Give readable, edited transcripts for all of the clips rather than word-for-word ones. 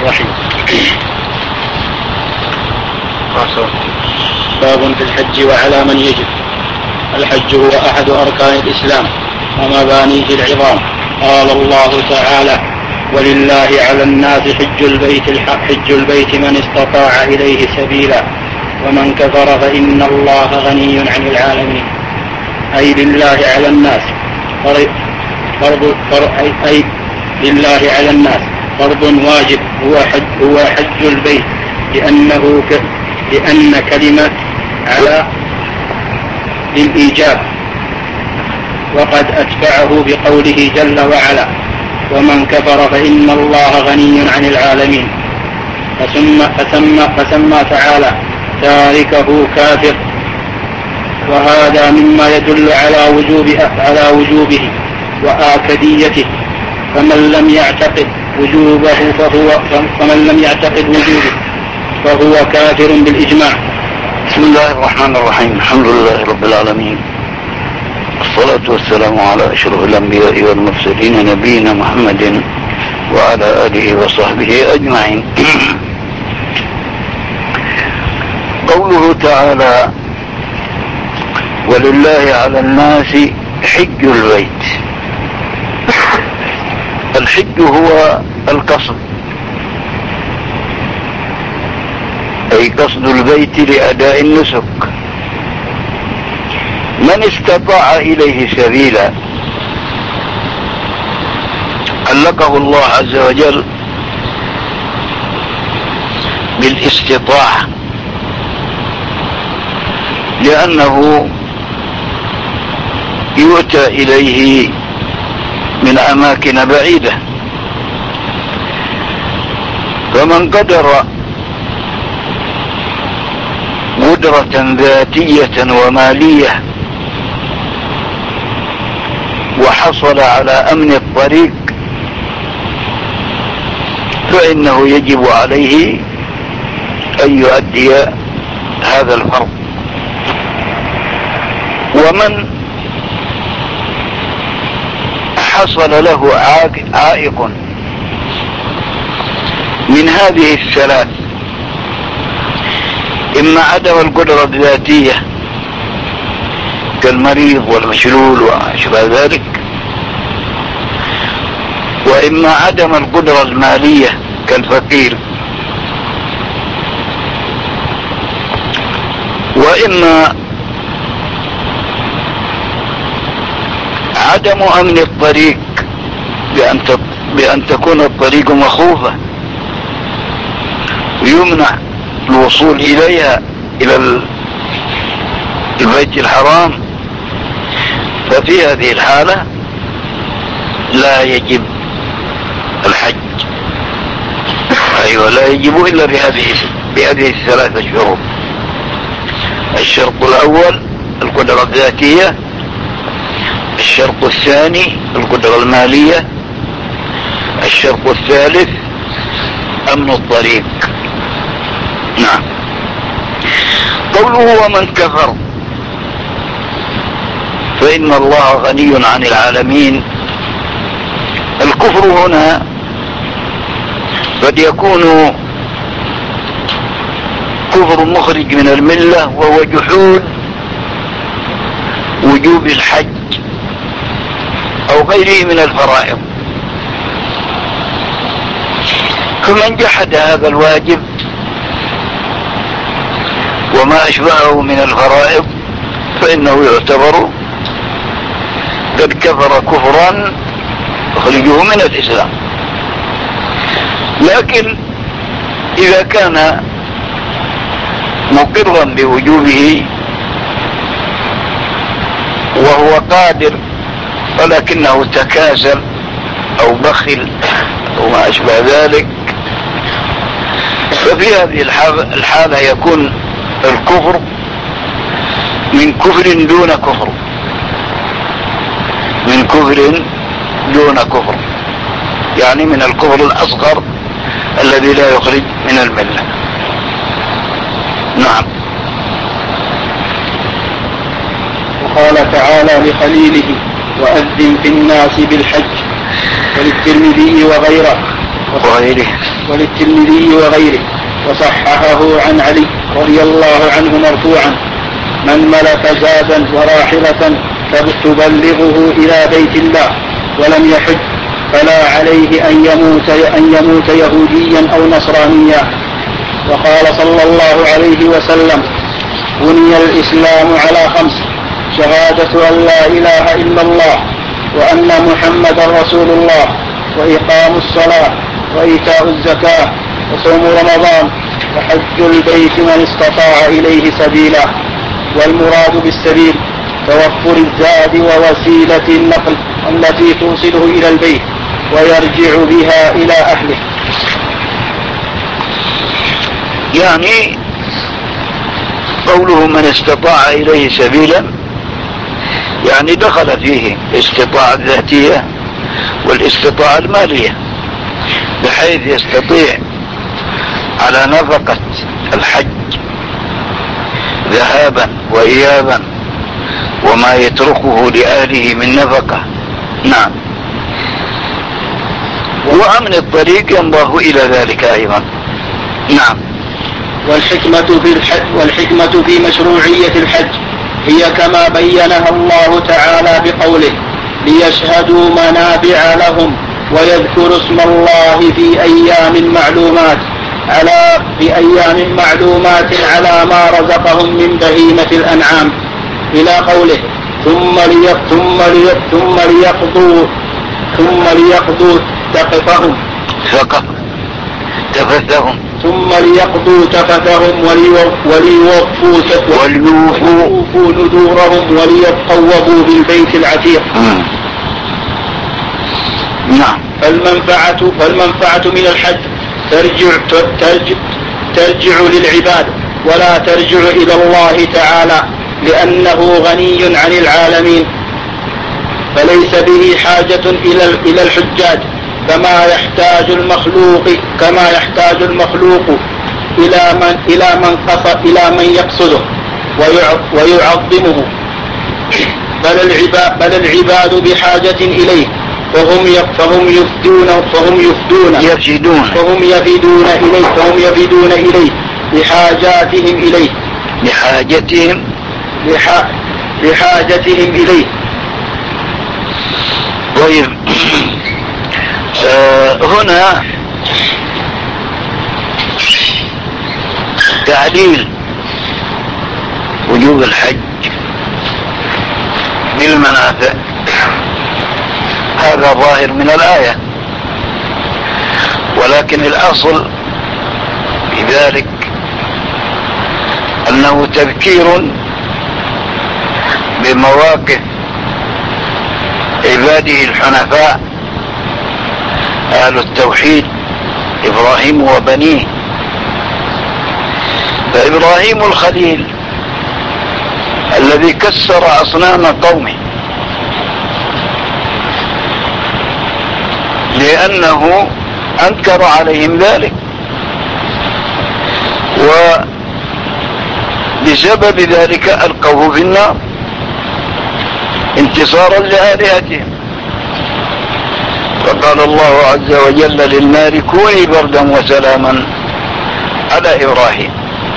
الرحيم. باب في الحج وعلى من يجب. الحج هو أحد أركان الإسلام ومبانيه العظام. قال الله تعالى: ولله على الناس حج البيت من استطاع إليه سبيلا ومن كفر فإن الله غني عن العالمين. أي لله على الناس لله على الناس فرض واجب هو حج البيت، لأن كلمة على للإيجاب، وقد أتبعه بقوله جل وعلا: ومن كفر فإن الله غني عن العالمين. فسمى تعالى تاركه كافر، وهذا مما يدل على وجوبه وآكديته. فمن لم يعتقد وجوبه فهو كافر بالإجماع. بسم الله الرحمن الرحيم. الحمد لله رب العالمين، والصلاة والسلام على أشرف الأنبياء والمرسلين نبينا محمد وعلى آله وصحبه أجمعين. قوله تعالى: ولله على الناس حج البيت. الحج هو القصد، أي قصد البيت لأداء النسك. من استطاع إليه سبيلا علقه الله عز وجل بالاستطاعة، لأنه يؤتى إليه من أماكن بعيدة. فمن قدر قدرة ذاتية ومالية وحصل على أمن الطريق فإنه يجب عليه أن يؤدي هذا الفرض. ومن حصل له عائق من هذه الثلاث: إما عدم القدرة الذاتية كالمريض والمشلول وما شابه ذلك، وإما عدم القدرة المالية كالفقير، وإما عدم أمن الطريق بأن تكون الطريق مخوفة ويمنع الوصول إليها إلى البيت الحرام. ففي هذه الحالة لا يجب الحج. أيوة، لا يجب إلا بهذه الثلاثة شروط: الشرط الأول القدرة الذاتية، الشرط الثاني القدرة المالية، الشرط الثالث أمن الطريق. نعم. قوله ومن كفر فإن الله غني عن العالمين. الكفر هنا قد يكون كفر مخرج من الملة، وهو جحود وجوب الحج أو غيره من الفرائض. فمن جحد هذا الواجب وما أشبهه من الفرائض فإنه يعتبر قد كفر كفرا يخرجه من الإسلام. لكن إذا كان مقرا بوجوبه وهو قادر ولكنه تكاسل أو بخل أو ما أشبه ذلك، ففي هذه الحالة يكون الكفر من كفر دون كفر، من كفر دون كفر، يعني من الكفر الأصغر الذي لا يخرج من الملة. نعم. وقال تعالى لخليله: وأذن في الناس بالحج. وللترمذي وللترمذي وغيره، وصححه عن علي رضي الله عنه مرفوعا: من ملك زادا وراحلة تبلغه إلى بيت الله ولم يحج فلا عليه أن يموت يهوديا أو نصرانيا. وقال صلى الله عليه وسلم: بني الإسلام على 5: شهادة أن لا إله إلا الله وأن محمدا رسول الله، وإقام الصلاة، وإيتاء الزكاة، وصوم رمضان، وحج البيت من استطاع إليه سبيلا. والمراد بالسبيل توفر الزاد ووسيلة النقل التي توصله إلى البيت ويرجع بها إلى أهله. يعني قوله من استطاع إليه سبيلا يعني دخل فيه الاستطاعة الذاتية والاستطاعة المالية، بحيث يستطيع على نفقة الحج ذهابا وإيابا وما يتركه لأهله من نفقة. نعم. وأمن الطريق ينبه إلى ذلك أيضا. نعم. والحكمة في مشروعية الحج هي كما بينها الله تعالى بقوله: ليشهدوا منافع لهم ويذكروا اسم الله في أيام معلومات على ما رزقهم من بهيمة الأنعام، إلى قوله: ثم ليقضوا تفثهم وليوفوا نذورهم وليطوفوا بالبيت العتيق. نعم. فالمنفعة من الحج ترجع للعباد ولا ترجع إلى الله تعالى، لأنه غني عن العالمين، فليس به حاجة إلى الحجاج كما يحتاج المخلوق إلى من يقصده ويعظمه، بل العباد بحاجة إليه، فهم يفيدون إليه بحاجتهم إليه. طيب، هنا تعليل وجوب الحج بالمنافع هذا ظاهر من الآية، ولكن الأصل في ذلك أنه تذكير بمواقف عباده الحنفاء أهل التوحيد إبراهيم وبنيه. فإبراهيم الخليل الذي كسر أصنام قومه لأنه أنكر عليهم ذلك، وبسبب ذلك ألقوه في النار انتصارا لآلهتهم. فقال الله عز وجل للنار: كوني بردا وسلاما على إبراهيم.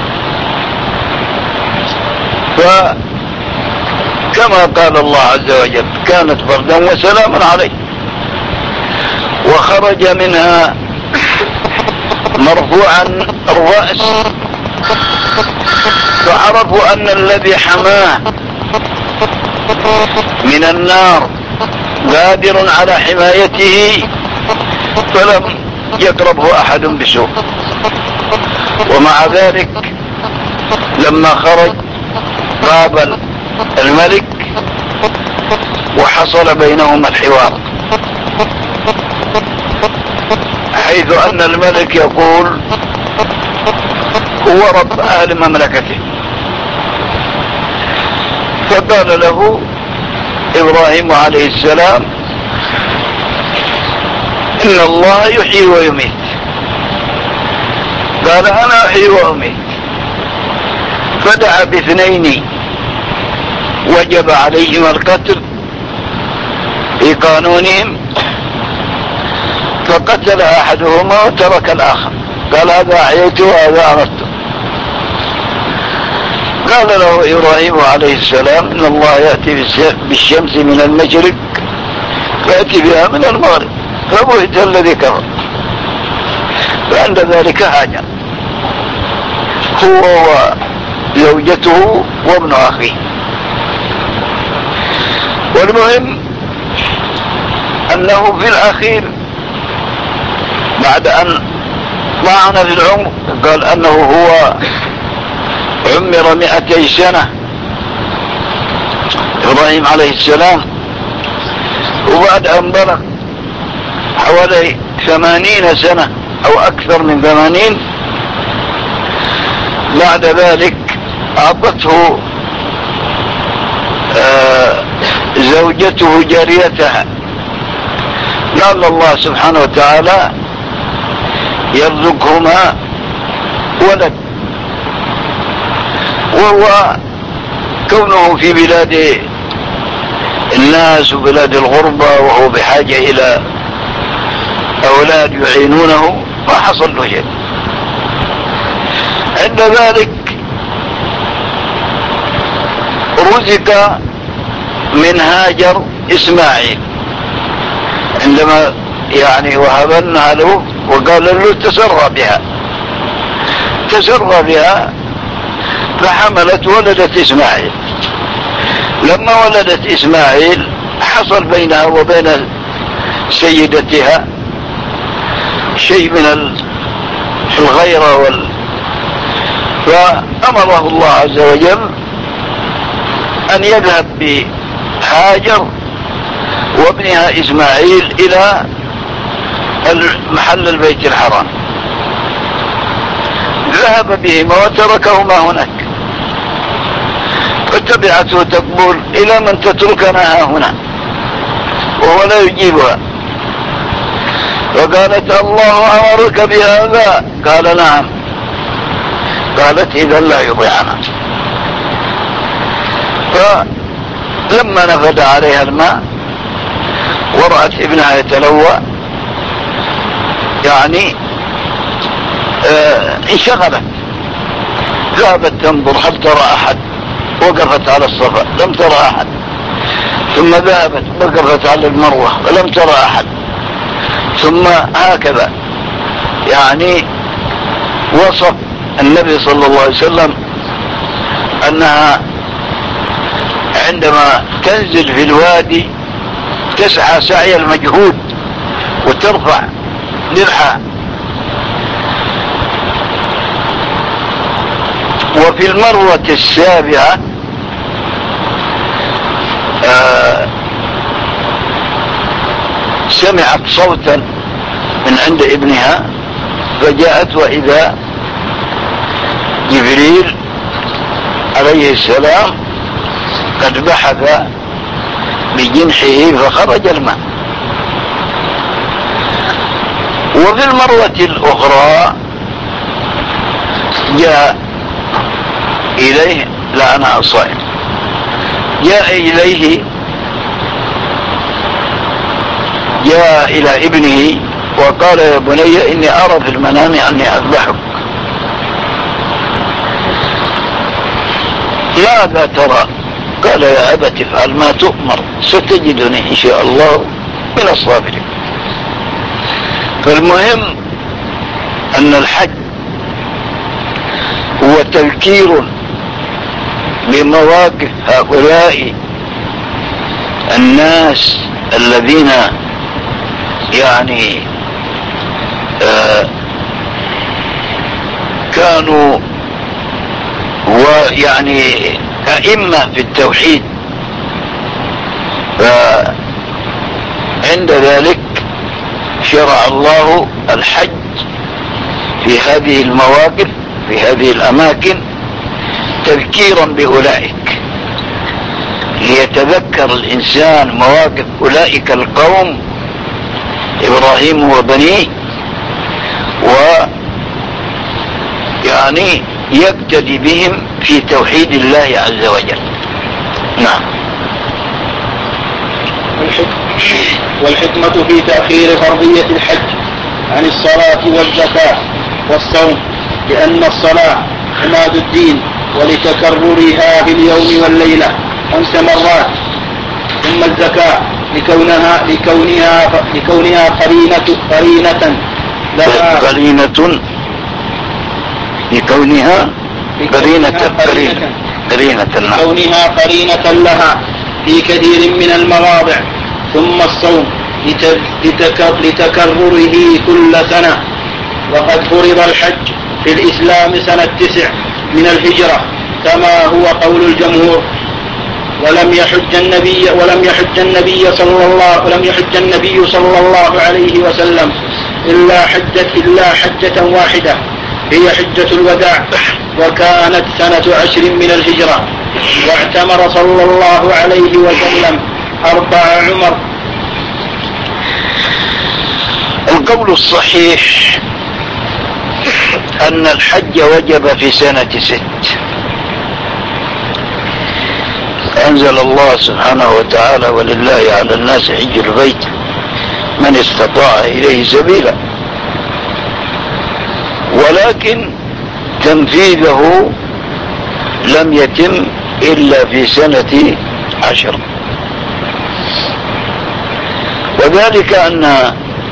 فكما قال الله عز وجل كانت بردا وسلاما عليه، وخرج منها مرفوعا الرأس، فعرفوا أن الذي حماه من النار قادر على حمايته، فلم يقربه أحد بسوء. ومع ذلك لما خرج قابل الملك وحصل بينهما الحوار، حيث أن الملك يقول هو رب أهل مملكته، فقال له إبراهيم عليه السلام: إن الله يحيي ويميت. قال: أنا أحيي وأميت. فدعا باثنين وجب عليهما القتل في قانونهم، فقتل أحدهما وترك الآخر، قال هذا أحييت وهذا أردت. قال له إبراهيم عليه السلام إن الله يأتي بالشمس من المشرق فيأتي بها من المغرب فبهت الذي كفر. فعند ذلك هاجر هو وزوجته وابن أخيه. والمهم أنه في الأخير بعد أن طعن في العمر قال أنه هو عمر 200 سنة إبراهيم عليه السلام، وبعد أن بلغ حوالي 80 سنة أو أكثر من 80 بعد ذلك أعطته زوجته جاريتها. لعل الله سبحانه وتعالى يرزقهما ولد، وهو كونه في بلاد الناس وبلاد الغربة وهو بحاجة إلى أولاد يعينونه ما حصل له شيء. عند ذلك رزق من هاجر إسماعيل عندما يعني وهبنها له وقال له تسرى بها فحملت ولدت إسماعيل. لما ولدت إسماعيل حصل بينها وبين سيدتها شيء من الغيرة فأمره الله عز وجل أن يذهب بهاجر وابنها إسماعيل إلى محل البيت الحرام. ذهب بهما وتركهما هناك، فتبعته تقول إلى من تتركنا هنا، وهو لا يجيبها. فقالت الله أمرك بهذا؟ قال نعم. قالت إذا لا يضيعنا. فلما نفد عليها الماء ورأت ابنها يتلوى يعني انشغلت، ذهبت تنظر هل ترى أحد، وقفت على الصفا لم ترى أحد، ثم ذهبت وقفت على المروة ولم ترى أحد، ثم هكذا. يعني وصف النبي صلى الله عليه وسلم أنها عندما تنزل في الوادي تسعى سعي المجهود وترفع درعها. وفي المروة السابعة سمعت صوتا من عند ابنها فجاءت وإذا جبريل عليه السلام قد بحث بجنحه فخرج الماء. وفي المروة الأخرى جاء إليه، لا أنا صائم، جاء إلى ابنه وقال يا بني إني أرى في المنام أني أذبحك، ماذا ترى؟ قال يا أبت افعل ما تؤمر ستجدني إن شاء الله من الصابرين. فالمهم أن الحج هو تذكير بمواقف هؤلاء الناس الذين يعني كانوا ويعني أئمة في التوحيد. فعند ذلك شرع الله الحج في هذه المواقف في هذه الأماكن تذكيرا بأولئك، ليتذكر الإنسان مواقف أولئك القوم إبراهيم وبنيه، ويعني يقتدي بهم في توحيد الله عز وجل. نعم. والحكمة في تأخير فرضية الحج عن الصلاة والزكاة والصوم لأن الصلاة عماد الدين ولتكررها في اليوم والليلة 5 مرات، ثم الزكاة لكونها قرينة لها لكونها قرينة لها في كثير من المواضع. ثم الصوم لتكرره كل سنة. وقد فرض الحج في الإسلام سنة 9 من الهجرة كما هو قول الجمهور. ولم يحج النبي صلى الله عليه وسلم إلا حجة واحدة هي حجة الوداع، وكانت سنة 10 من الهجرة. واعتمر صلى الله عليه وسلم 4 عمر. القول الصحيح أن الحج وجب في سنة 6. أنزل الله سبحانه وتعالى: ولله على الناس حج البيت من استطاع إليه سبيلا. ولكن تنفيذه لم يتم إلا في سنة 10، وذلك أن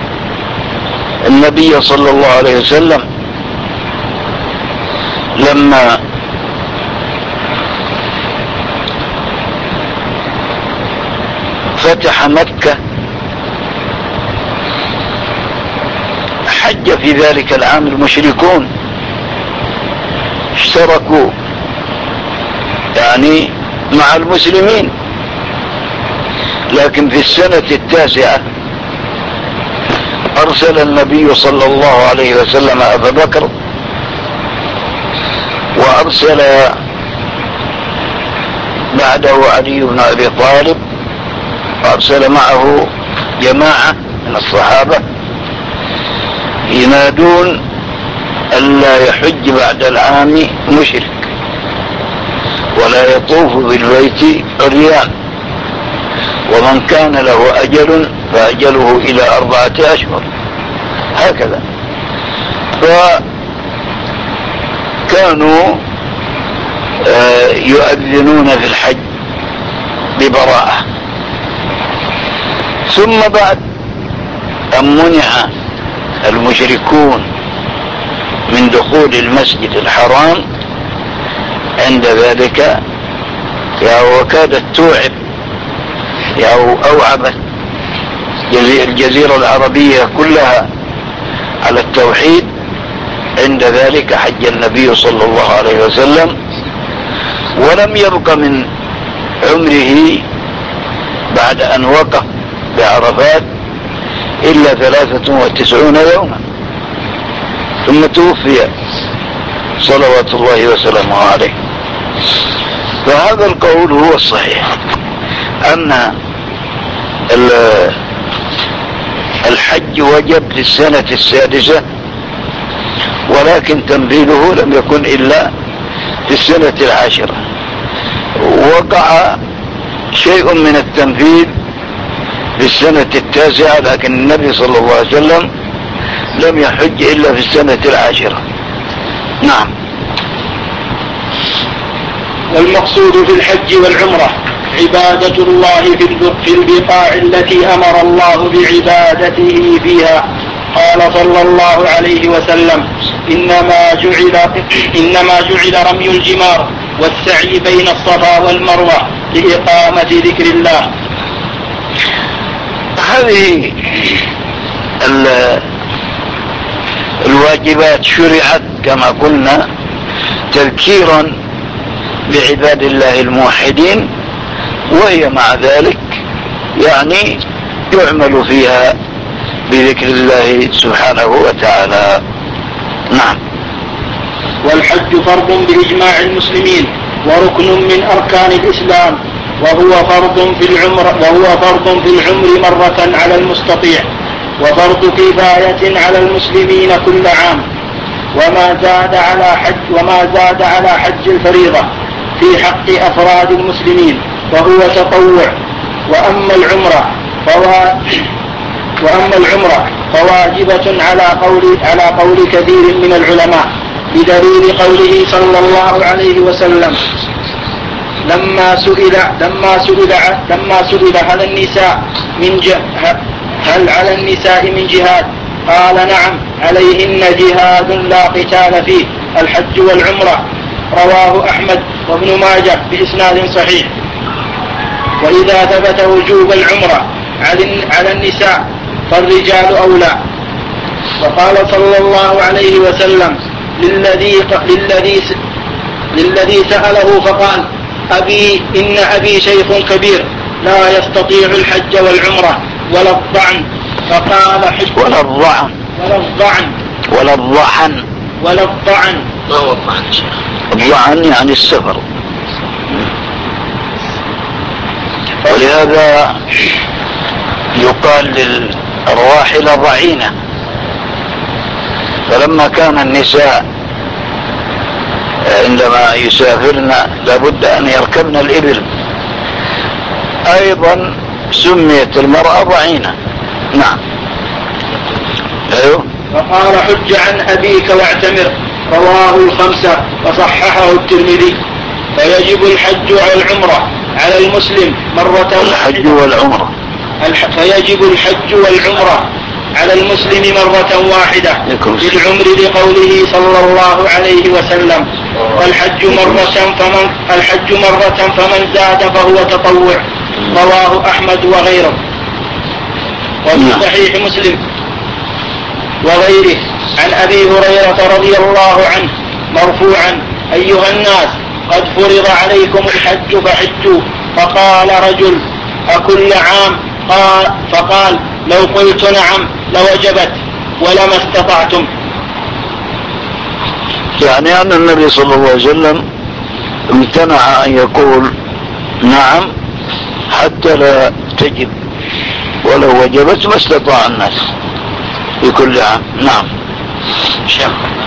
النبي صلى الله عليه وسلم لما فتح مكة حج في ذلك العام المشركون، اشتركوا يعني مع المسلمين. لكن في السنة 9 أرسل النبي صلى الله عليه وسلم أبا بكر، وأرسل بعده علي بن أبي طالب، وأرسل معه جماعة من الصحابة ينادون ألا يحج بعد العام مشرك ولا يطوف بالبيت عريان، ومن كان له أجل فأجله إلى 4 أشهر، هكذا. فكانوا يؤذنون في الحج ببراءة. ثم بعد أن منع المشركون من دخول المسجد الحرام، عند ذلك وكادت توعب أو أوعبت الجزيرة العربية كلها على التوحيد. عند ذلك حج النبي صلى الله عليه وسلم، ولم يبق من عمره بعد أن وقف بعرفات إلا 93 يوما، ثم توفي صلوات الله وسلامه عليه. فهذا القول هو الصحيح، أن الحج وجب في السنة 6، ولكن تنفيذه لم يكن إلا في السنة 10. وقع شيء من التنفيذ في السنة 9، لكن النبي صلى الله عليه وسلم لم يحج إلا في السنة 10. نعم. والمقصود في الحج والعمرة عبادة الله في البقاع التي أمر الله بعبادته فيها. قال صلى الله عليه وسلم: إنما جعل رمي الجمار والسعي بين الصفا والمروة لإقامة ذكر الله. هذه الواجبات شرعت كما قلنا تذكيرا بعباد الله الموحدين، وهي مع ذلك يعني يعمل فيها بذكر الله سبحانه وتعالى. نعم. والحج فرض بإجماع المسلمين وركن من أركان الإسلام، وهو فرض في العمر مرة على المستطيع، وفرض كفاية على المسلمين كل عام، وما زاد على حج الفريضة في حق أفراد المسلمين فهو تطوع. وأما العمرة وأما العمرة فواجبة على قول كثير من العلماء بدليل قوله صلى الله عليه وسلم لما سئل هل على النساء من جهاد قال نعم عليهن جهاد لا قتال فيه الحج والعمرة. رواه أحمد وابن ماجه بإسناد صحيح. وإذا ثبت وجوب العمرة على النساء فالرجال أولى. وقال صلى الله عليه وسلم للذي سأله فقال إن أبي شيخ كبير لا يستطيع الحج والعمرة ولا الضعن فقال حج ولا الضعن ما هو الضعن يا شيخ؟ الضعن يعني السفر. ولهذا يقال للراحلة ضعينة. فلما كان النساء عندما يسافرن لابد أن يركبن الإبل أيضا سميت المرأة ضعينة. نعم. أيوه. وقال حج عن أبيك واعتمر. رواه الخمسة وصححه الترمذي. فيجب الحج والعمرة على المسلم مرة الحج والعمرة فيجب الحج والعمرة على المسلم مرة واحدة بالعمر لقوله صلى الله عليه وسلم الحج مرة فمن زاد فهو تطوع. رواه أحمد وغيره. وفي صحيح مسلم وغيره عن أبي هريرة رضي الله عنه مرفوعا أيها الناس قد فرض عليكم الحج فحجوا. فقال رجل أكل عام؟ فقال لو قلت نعم لوجبت ولما استطعتم. يعني أن النبي صلى الله عليه وسلم امتنع أن يقول نعم حتى لا تجب، ولو وجبت ما استطاع الناس في كل عام. نعم. شيخ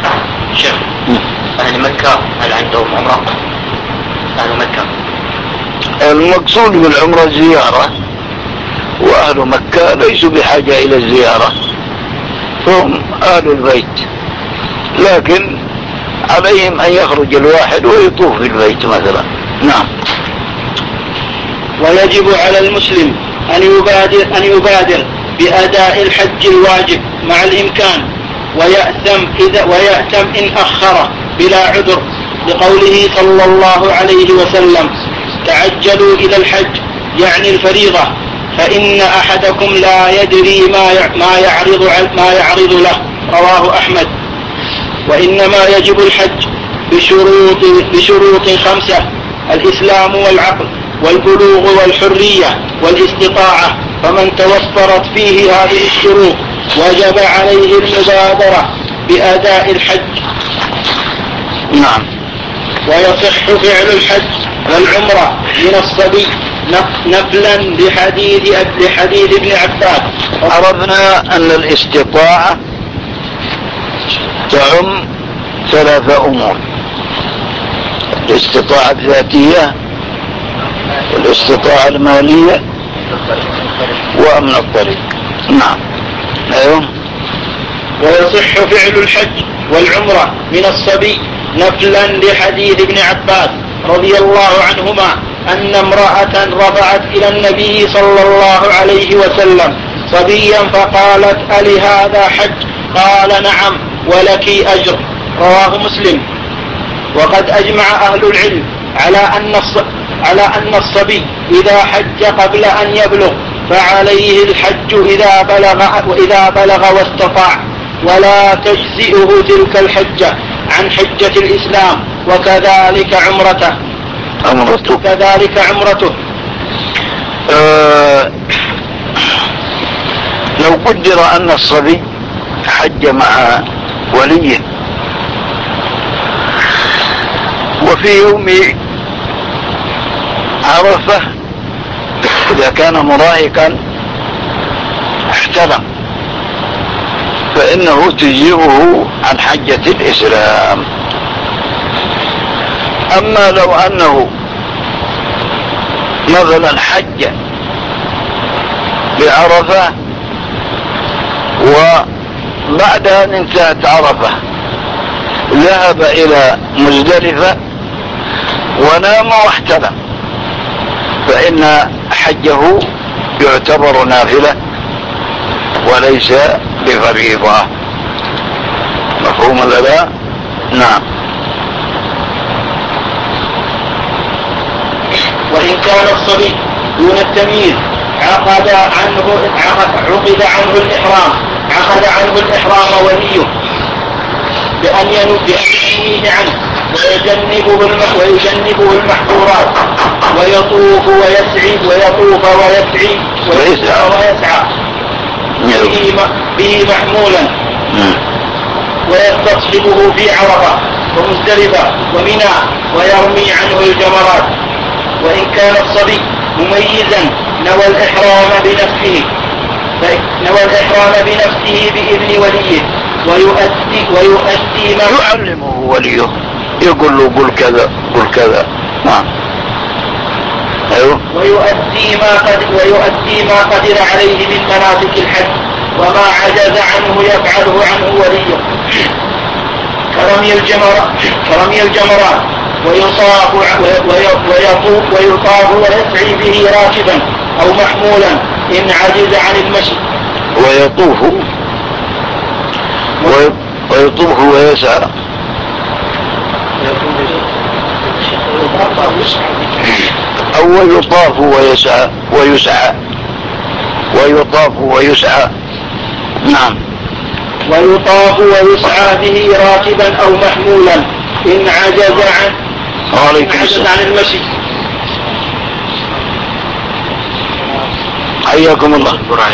أهل مكة هل عندهم عمرة؟ أهل مكة المقصود بالعمرة زيارة، وأهل مكة ليسوا بحاجة إلى الزيارة، هم أهل البيت، لكن عليهم أن يخرج الواحد ويطوف في البيت مثلا. نعم. ويجب على المسلم أن يبادر بأداء الحج الواجب مع الإمكان ويأتم إن أخره بلا عذر، لقوله صلى الله عليه وسلم تعجلوا إلى الحج يعني الفريضة فإن أحدكم لا يدري ما يعرض له. رواه أحمد. وإنما يجب الحج بشروط 5: الإسلام والعقل والبلوغ والحرية والاستطاعة. فمن توفرت فيه هذه الشروط وجب عليه المبادرة بأداء الحج. نعم. ويصح فعل الحج والعمرة من الصبي نقلا لحديث ابن عباس. عرفنا أن الاستطاعة تعم 3 أمور: الاستطاعة الذاتية والاستطاعة المالية وأمن الطريق. نعم. أيوه. ويصح فعل الحج والعمرة من الصبي نقلا لحديث ابن عباس رضي الله عنهما أن امرأة رفعت إلى النبي صلى الله عليه وسلم صبيا فقالت ألهذا حج؟ قال نعم ولك أجر. رواه مسلم. وقد أجمع أهل العلم على أن الصبي إذا حج قبل أن يبلغ فعليه الحج إذا بلغ واستطاع، ولا تجزئه تلك الحجة عن حجة الإسلام، وكذلك عمرته. لو قدر أن الصبي حج مع وليه وفي يوم عرفة إذا كان مراهقا احتلم فإنه تجزئه عن حجة الإسلام. أما لو أنه مثلا حج بعرفة، وبعد أن انتهت عرفة ذهب إلى مزدلفة ونام واحتلم، فإن حجه يعتبر نافلة وليس بفريضة. مفهوم ولا لا؟ نعم. وإن كان الصبي دون التمييز عقد عنه الإحرام وليه بأن ينويه عنه ويجنبه المحظورات، ويطوف ويسعى به محمولا، ويستصحبه في عرفة ومزدلفة ومنى ويرمي عنه الجمرات. وإن كان الصبي مميزا نوى الإحرام بنفسه بإذن وليه، ويؤدي ما يعلمه وليه، يقول له قل كذا قل كذا. نعم. أيوه. ويؤدي ما قدر عليه من مناسك الحج، وما عجز عنه يفعله عنه وليه، كرمي الجمرات، ويطاف ويسعي به راكبا أو محمولا إن عجز عن المشي. ويطوف ويسعى. أو يطاف ويسعى. نعم. ويطاف ويسعى به راكبا أو محمولا إن عجز عن المشي. حياكم الله.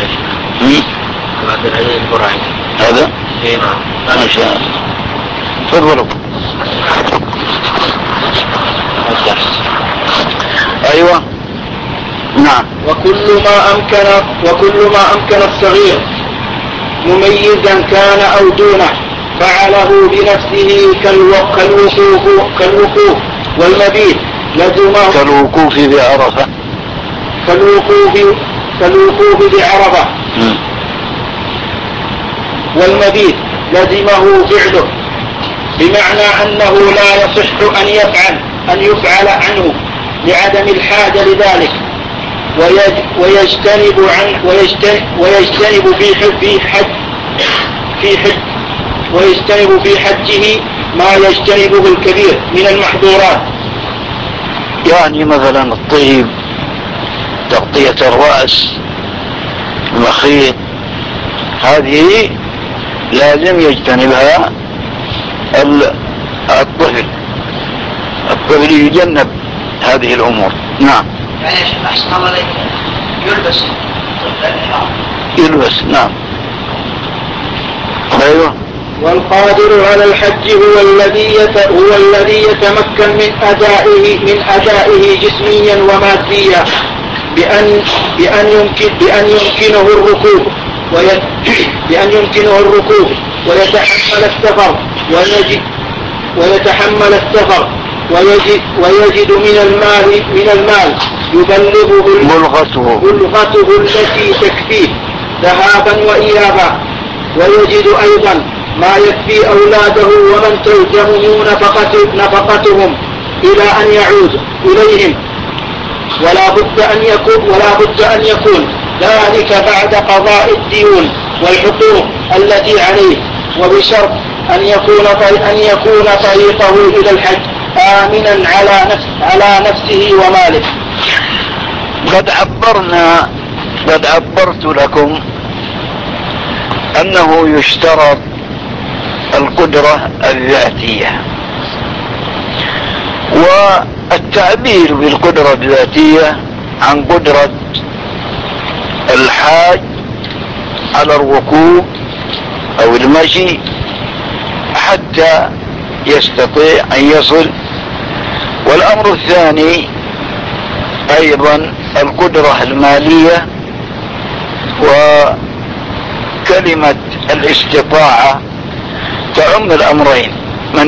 هذا ما شاء الله. تفضلوا. أيوة. نعم. وكل ما أمكن الصغير مميزا كان أو دونه فعله بنفسه كالوقوف والمبيت لزمه كالوقوف بعرفة والمبيت لزمه فعله، بمعنى أنه لا يصح أن يفعل عنه لعدم الحاجة لذلك، ويجتنب في حجه ما يجتنبه الكبير من المحظورات. يعني مثلا الطيب، تغطية الرأس، المخيط، هذه لازم يجتنبها الطفل يجنب هذه الأمور. نعم. يعني أحسن الله عليك يلبس. نعم. أيوه. والقادر على الحج هو الذي يتمكن من أدائه جسميا وماديا بأن يمكنه الركوب ويتحمل السفر ويجد من المال يبلغه بلغته التي تكفيه ذهابا وإيابا، ويجد أيضا ما يكفي أولاده ومن تلزمه نفقتهم إلى أن يعود إليهم، ولا بد أن يكون ذلك بعد قضاء الديون والحقوق التي عليه، وبشرط أن يكون طريقه إلى الحج آمنا على نفسه وماله. قد عبرت لكم أنه يشترط القدرة الذاتية، والتعبير بالقدرة الذاتية عن قدرة الحاج على الركوب أو المشي حتى يستطيع أن يصل. والأمر الثاني أيضا القدرة المالية، وكلمة الاستطاعة تعم الأمرين، من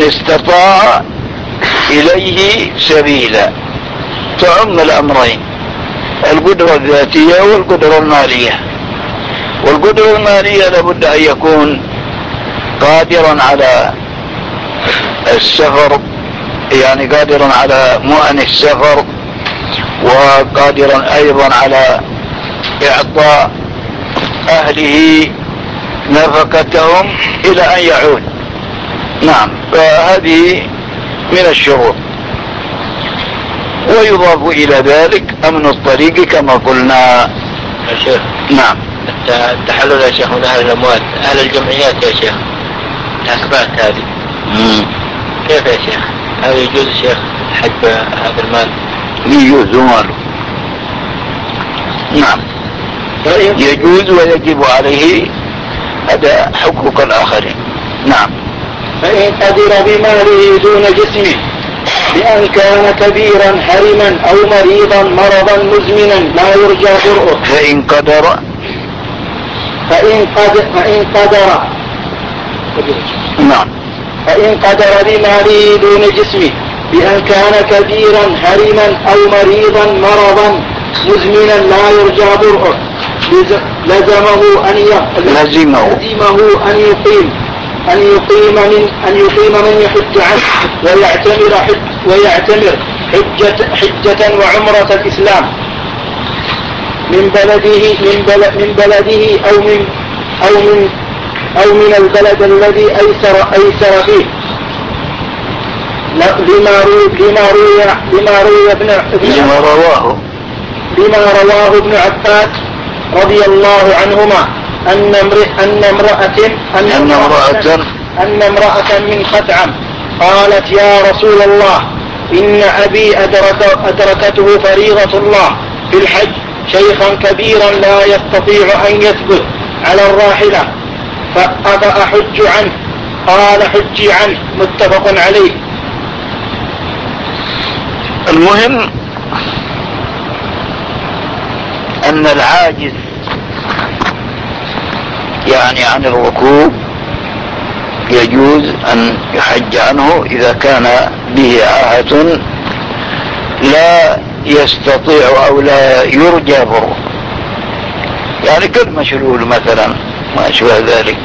استطاع إليه سبيلا، تعم الأمرين، القدرة الذاتية والقدرة المالية. والقدرة المالية لابد أن يكون قادرا على السفر، يعني قادرا على مؤن السفر، وقادرا أيضا على إعطاء أهله نفقتهم إلى أن يعود. نعم، فهذه من الشروط. ويضاف إلى ذلك أمن الطريق كما قلنا يا شيخ. نعم. التحلل يا شيخ من أهل الأموال، أهل الجمعيات يا شيخ، الأثبات هذه كيف يا شيخ؟ هذا يجوز يا شيخ حج هذا المال؟ يجوز ماله. نعم يجوز ويجب عليه، هذا حقوق الآخرين. نعم. فإن قدر بماله دون جسمه بأن كان كبيرا حرما أو مريضا مرضا مزمنا لا يرجى برؤه. فإن قدر نعم. فإن قدر بماله دون جسمه بأن كان كبيرا حرما أو مريضا مرضا مزمنا لا يرجى برؤه لزمه أن يقيم من يحج عنه ويعتمر حجة وعمرة الإسلام من بلده أو من البلد الذي أيسر فيه، لما رواه ابن عباس رضي الله عنهما أن امرأة من خثعم قالت يا رسول الله إن أبي أدركته فريضة الله في الحج شيخا كبيرا لا يستطيع أن يثبت على الراحلة فأحج عنه؟ قال حجي عنه. متفق عليه. المهم أن العاجز يعني عن الركوب يجوز أن يحج عنه إذا كان به عاهة لا يستطيع أو لا يرجى بره، يعني كالمشلول مثلا ما أشبه ذلك.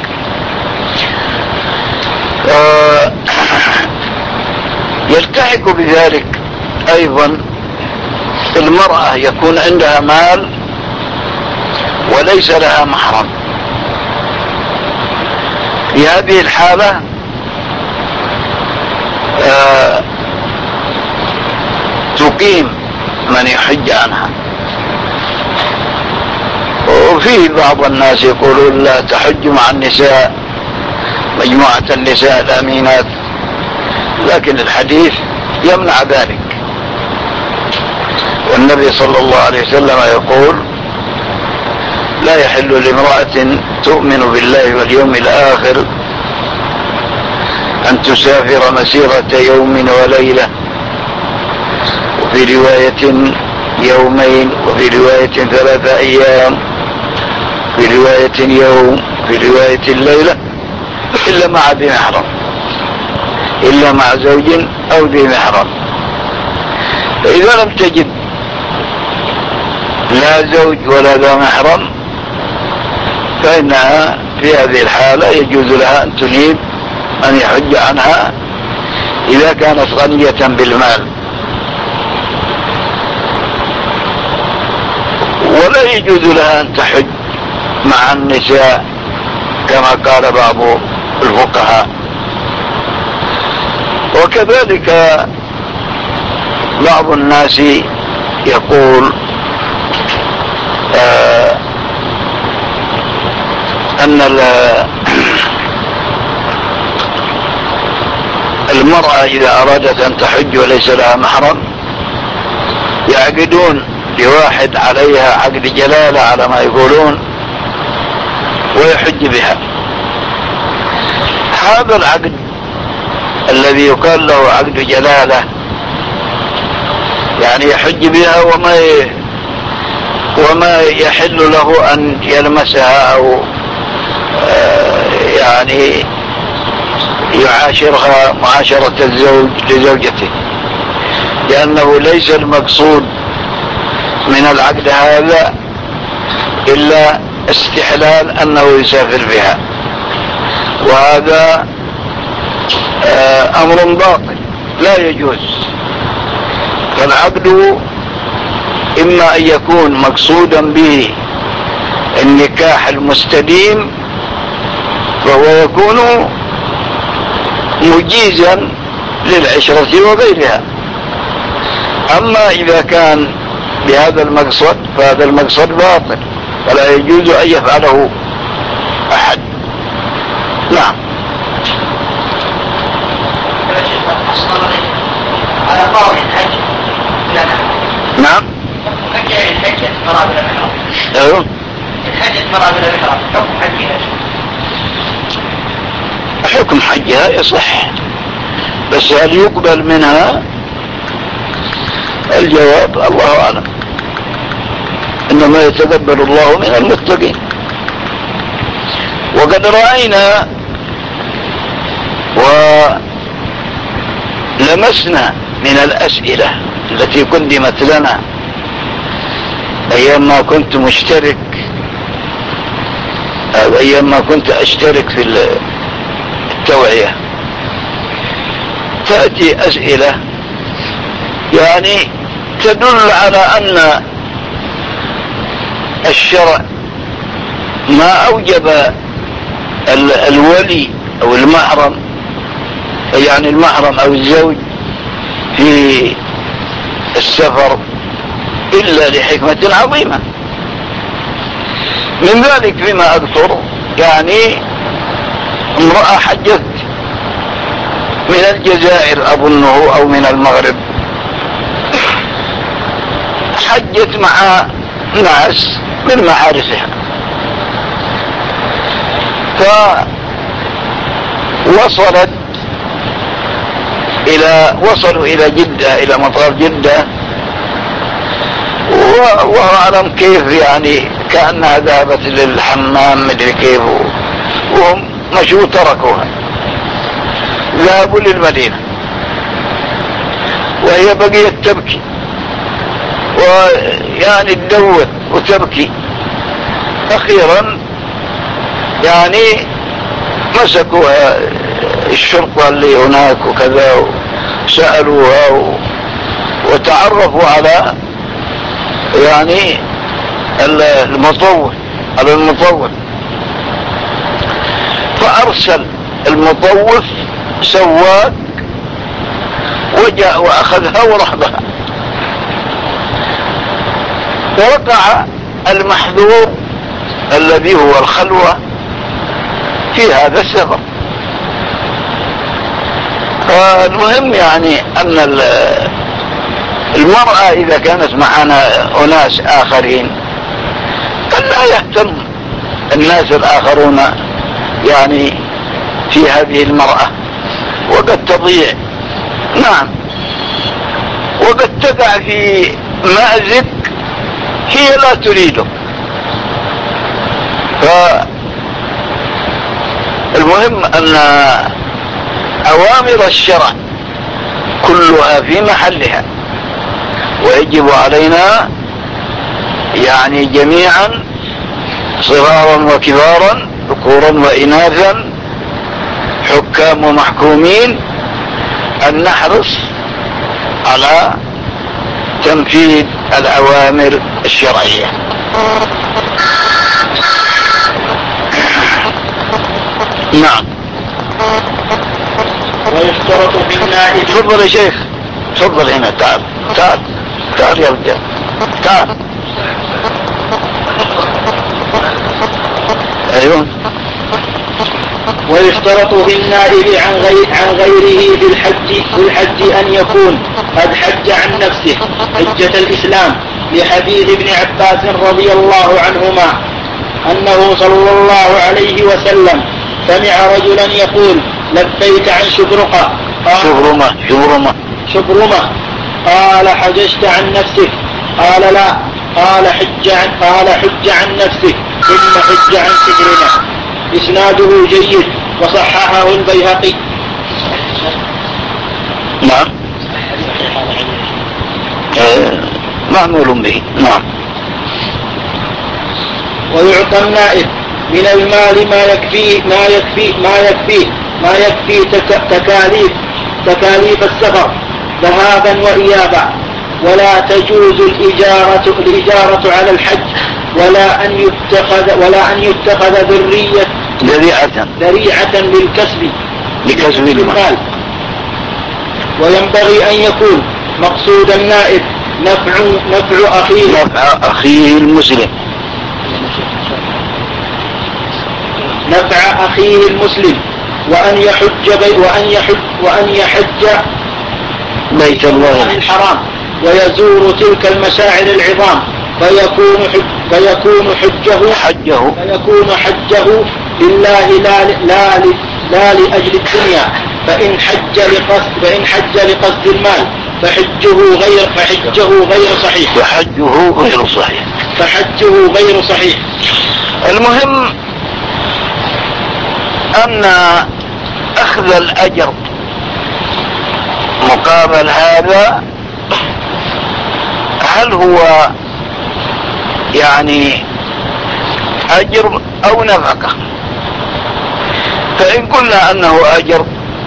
يلتحق بذلك أيضا المرأة يكون عندها مال وليس لها محرم. في هذه الحالة تقيم من يحج عنها. وفيه بعض الناس يقولون لا تحج مع النساء، مجموعة النساء الأمينات، لكن الحديث يمنع ذلك. والنبي صلى الله عليه وسلم يقول لا يحل لامرأة تؤمن بالله واليوم الآخر أن تسافر مسيرة يوم وليلة، وفي رواية يومين، وفي رواية 3 أيام، في رواية يوم، في رواية الليلة، إلا مع ذي محرم، إلا مع زوج أو ذي محرم. فإذا لم تجد لا زوج ولا ذا محرم فإنها في هذه الحالة يجوز لها أن تنيب أن يحج عنها إذا كانت غنية بالمال. ولا يجوز لها أن تحج مع النساء كما قال بعض الفقهاء. وكذلك بعض الناس يقول أن المرأة إذا أرادت أن تحج وليس لها محرم يعقدون لواحد عليها عقد جلالة على ما يقولون ويحج بها. هذا العقد الذي يقال له عقد جلالة يعني يحج بها وما يحل له أن يلمسها أو يعني يعاشرها معاشرة الزوج لزوجته، لأنه ليس المقصود من العقد هذا إلا استحلال أنه يسافر بها، وهذا أمر باطل لا يجوز. فالعقد إما أن يكون مقصودا به النكاح المستديم فهو يكون مجيزا للعشرة وغيرها، أما إذا كان بهذا المقصد فهذا المقصد باطل فلا يجوز أن يفعله أحد. نعم. على قول الحج نعم. الحجة مرة بلا محرم. أيوه. الحجة مرة بلا محرم حكم حجها. حكم حجها يصح، بس هل يقبل منها؟ الجواب الله أعلم، إنما يتقبل الله من المتقين. وقد رأينا ولمسنا من الأسئلة التي قدمت لنا أيام ما كنت مشترك، أو أيام ما كنت أشترك في التوعية، تأتي أسئلة يعني تدل على أن الشرع ما أوجب الولي أو المحرم، يعني المحرم أو الزوج في السفر إلا لحكمة عظيمة. من ذلك فيما أذكر يعني امرأة حجت من الجزائر أظنه أو من المغرب، حجت مع ناس من معارفها، وصلوا إلى جدة، إلى مطار جدة، والله أعلم كيف يعني كأنها ذهبت للحمام مدري كيف، وهم مشوا تركوها ذهبوا للمدينة، وهي بقيت تبكي ويعني تدور وتبكي. أخيرا يعني مسكوها الشرطة اللي هناك وكذا وسألوها وتعرفوا على يعني المطوف، على المطوف، فأرسل المطوف سواق وجاء وأخذها ورحبها، ووقع المحذور الذي هو الخلوة في هذا السفر. فالمهم يعني أن المرأة إذا كانت معنا أناس آخرين قد لا يهتم الناس الآخرون يعني في هذه المرأة، وقد تضيع. نعم. وقد تقع في مأزق هي لا تريده. فالمهم أن أوامر الشرع كلها في محلها، ويجب علينا يعني جميعا صغارا وكبارا ذكورا وإناثا حكام ومحكومين أن نحرص على تنفيذ الأوامر الشرعية. نعم. ويشترط في النائب. تفضل يا شيخ، تفضل هنا، تعال تعال تعال يا رجال تعال. ايوه. ويشترط في النائب عن غيره في الحج أن يكون قد حج عن نفسه حجة الإسلام، لحديث ابن عباس رضي الله عنهما أنه صلى الله عليه وسلم سمع رجلا يقول لبيك عن شبرمة، قال حججت عن نفسك؟ قال لا، قال حج عن نفسك ثم حج عن شبرمة. إسناده جيد وصححه البيهقي. نعم. معمول به. نعم. ويعطى النائب من المال ما يكفي تكاليف السفر ذهابا وإيابا، ولا تجوز الإجارة على الحج، ولا أن يتخذ ذريعة لكسب المال. وينبغي أن يكون مقصود النائب نفع أخيه المسلم، وأن يحج بيت الله الحرام ويزور تلك المشاعر العظام، فيكون حجه لله لا لأجل الدنيا. فإن حج لقصد المال فحجه غير صحيح. المهم أن أخذ الأجر مقابل هذا هل هو يعني أجر أو نفقة؟ فإن قلنا أنه أجر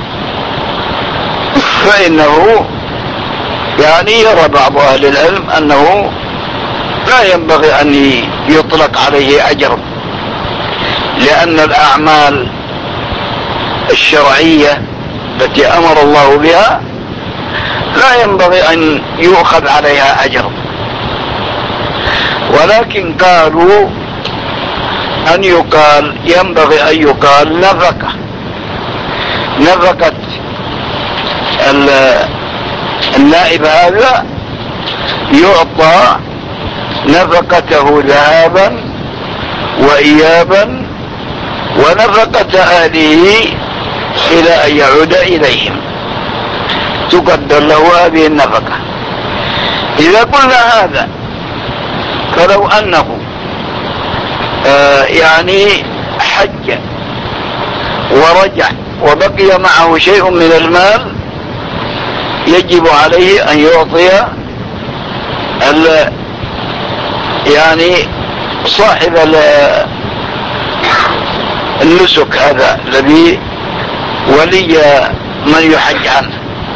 فإنه يعني يرى بعض أهل العلم أنه لا ينبغي أن يطلق عليه أجر، لأن الأعمال الشرعية التي أمر الله بها لا ينبغي أن يؤخذ عليها أجر، ولكن قالوا ينبغي أن يقال نفقة النائب هذا يعطى نفقته ذهابا وإيابا ونفقة أهله إلى أن يعود إليهم، تقدر له هذه النفقة. إذا قلنا هذا فلو أنه يعني حج ورجع وبقي معه شيء من المال يجب عليه أن يعطي يعني صاحب النسك هذا الذي ولي من يحج عنه،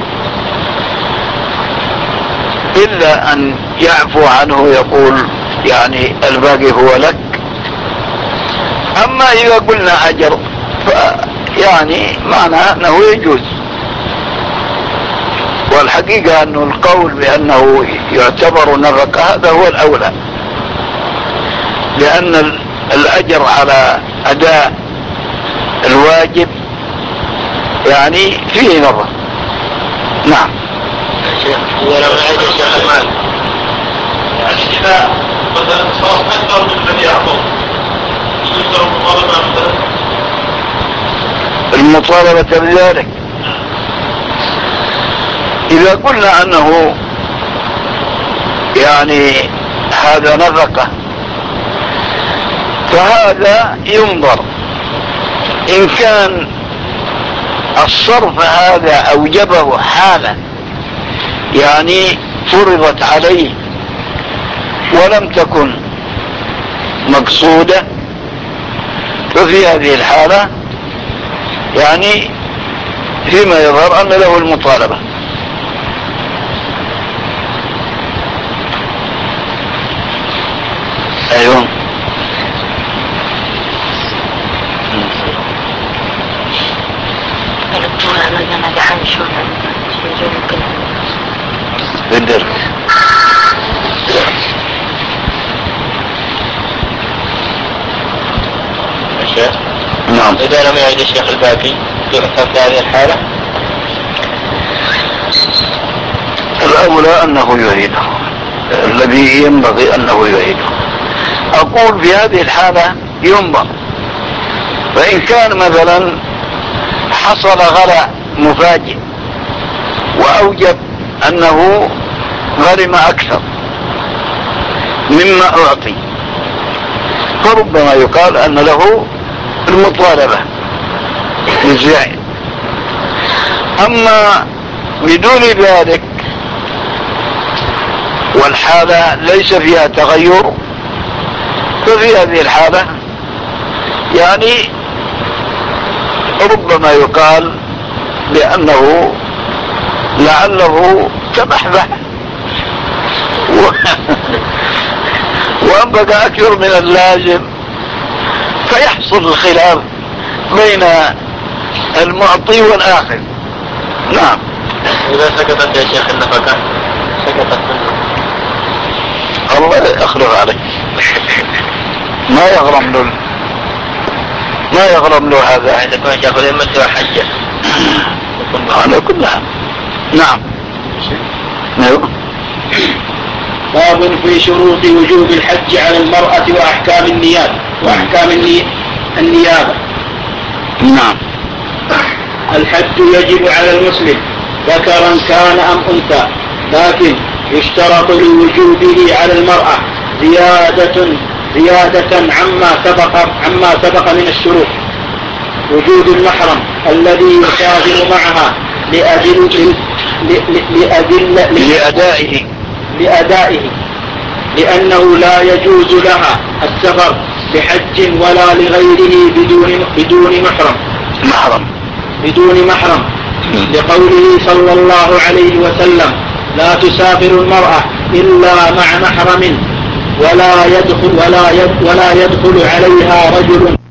إلا أن يعفو عنه يقول يعني الباقي هو لك. أما إذا قلنا أجر يعني معنى أنه يجوز، والحقيقة أنه القول بأنه يعتبر نفقة هذا هو الأولى، لأن الأجر على أداء الواجب يعني فيه نظر. نعم. إذا مثلا صار أكثر من الذي يعطوه يجوز المطالبة بذلك. إذا قلنا أنه يعني هذا نفقة فهذا ينظر إن كان الصرف هذا أوجبه حالا يعني فرضت عليه ولم تكن مقصودة، ففي هذه الحالة يعني فيما يظهر أن له المطالبة. أيوه. بالدرس. نعم. إذا لم يعد الشيخ الباقي يعتبر في هذه الحالة الأولى أنه يعيده، الذي ينبغي أنه يعيده. أقول في هذه الحالة ينظر، فإن كان مثلا حصل غلاء مفاجئ وأوجب أنه غرم أكثر مما أعطي فربما يقال أن له المطالبة بالزائد. أما بدون ذلك والحالة ليس فيها تغير، ففي هذه الحالة يعني ربما يقال بأنه لعله تبحبح وأنبقى أكثر من اللازم، فيحصل الخلاف بين المعطي والآخر. نعم. إذا سقطت يا شيخ النفقة، سقطت منه، الله يخلق عليك. ما يغرم له هذا. يعني تكون شيخ الأمة وحجة على كل حال. نعم. باب في شروط وجوب الحج على المرأة وأحكام النيابة. نعم. الحج يجب على المسلم ذكرا كان أم أنثى، لكن يشترط لوجوبه على المرأة زيادة عما سبق من الشروط: وجود المحرم الذي يسافر معها لأدائه، لأنه لا يجوز لها السفر لحج ولا لغيره بدون محرم لقوله صلى الله عليه وسلم: لا تسافر المرأة إلا مع محرم ولا يدخل عليها رجل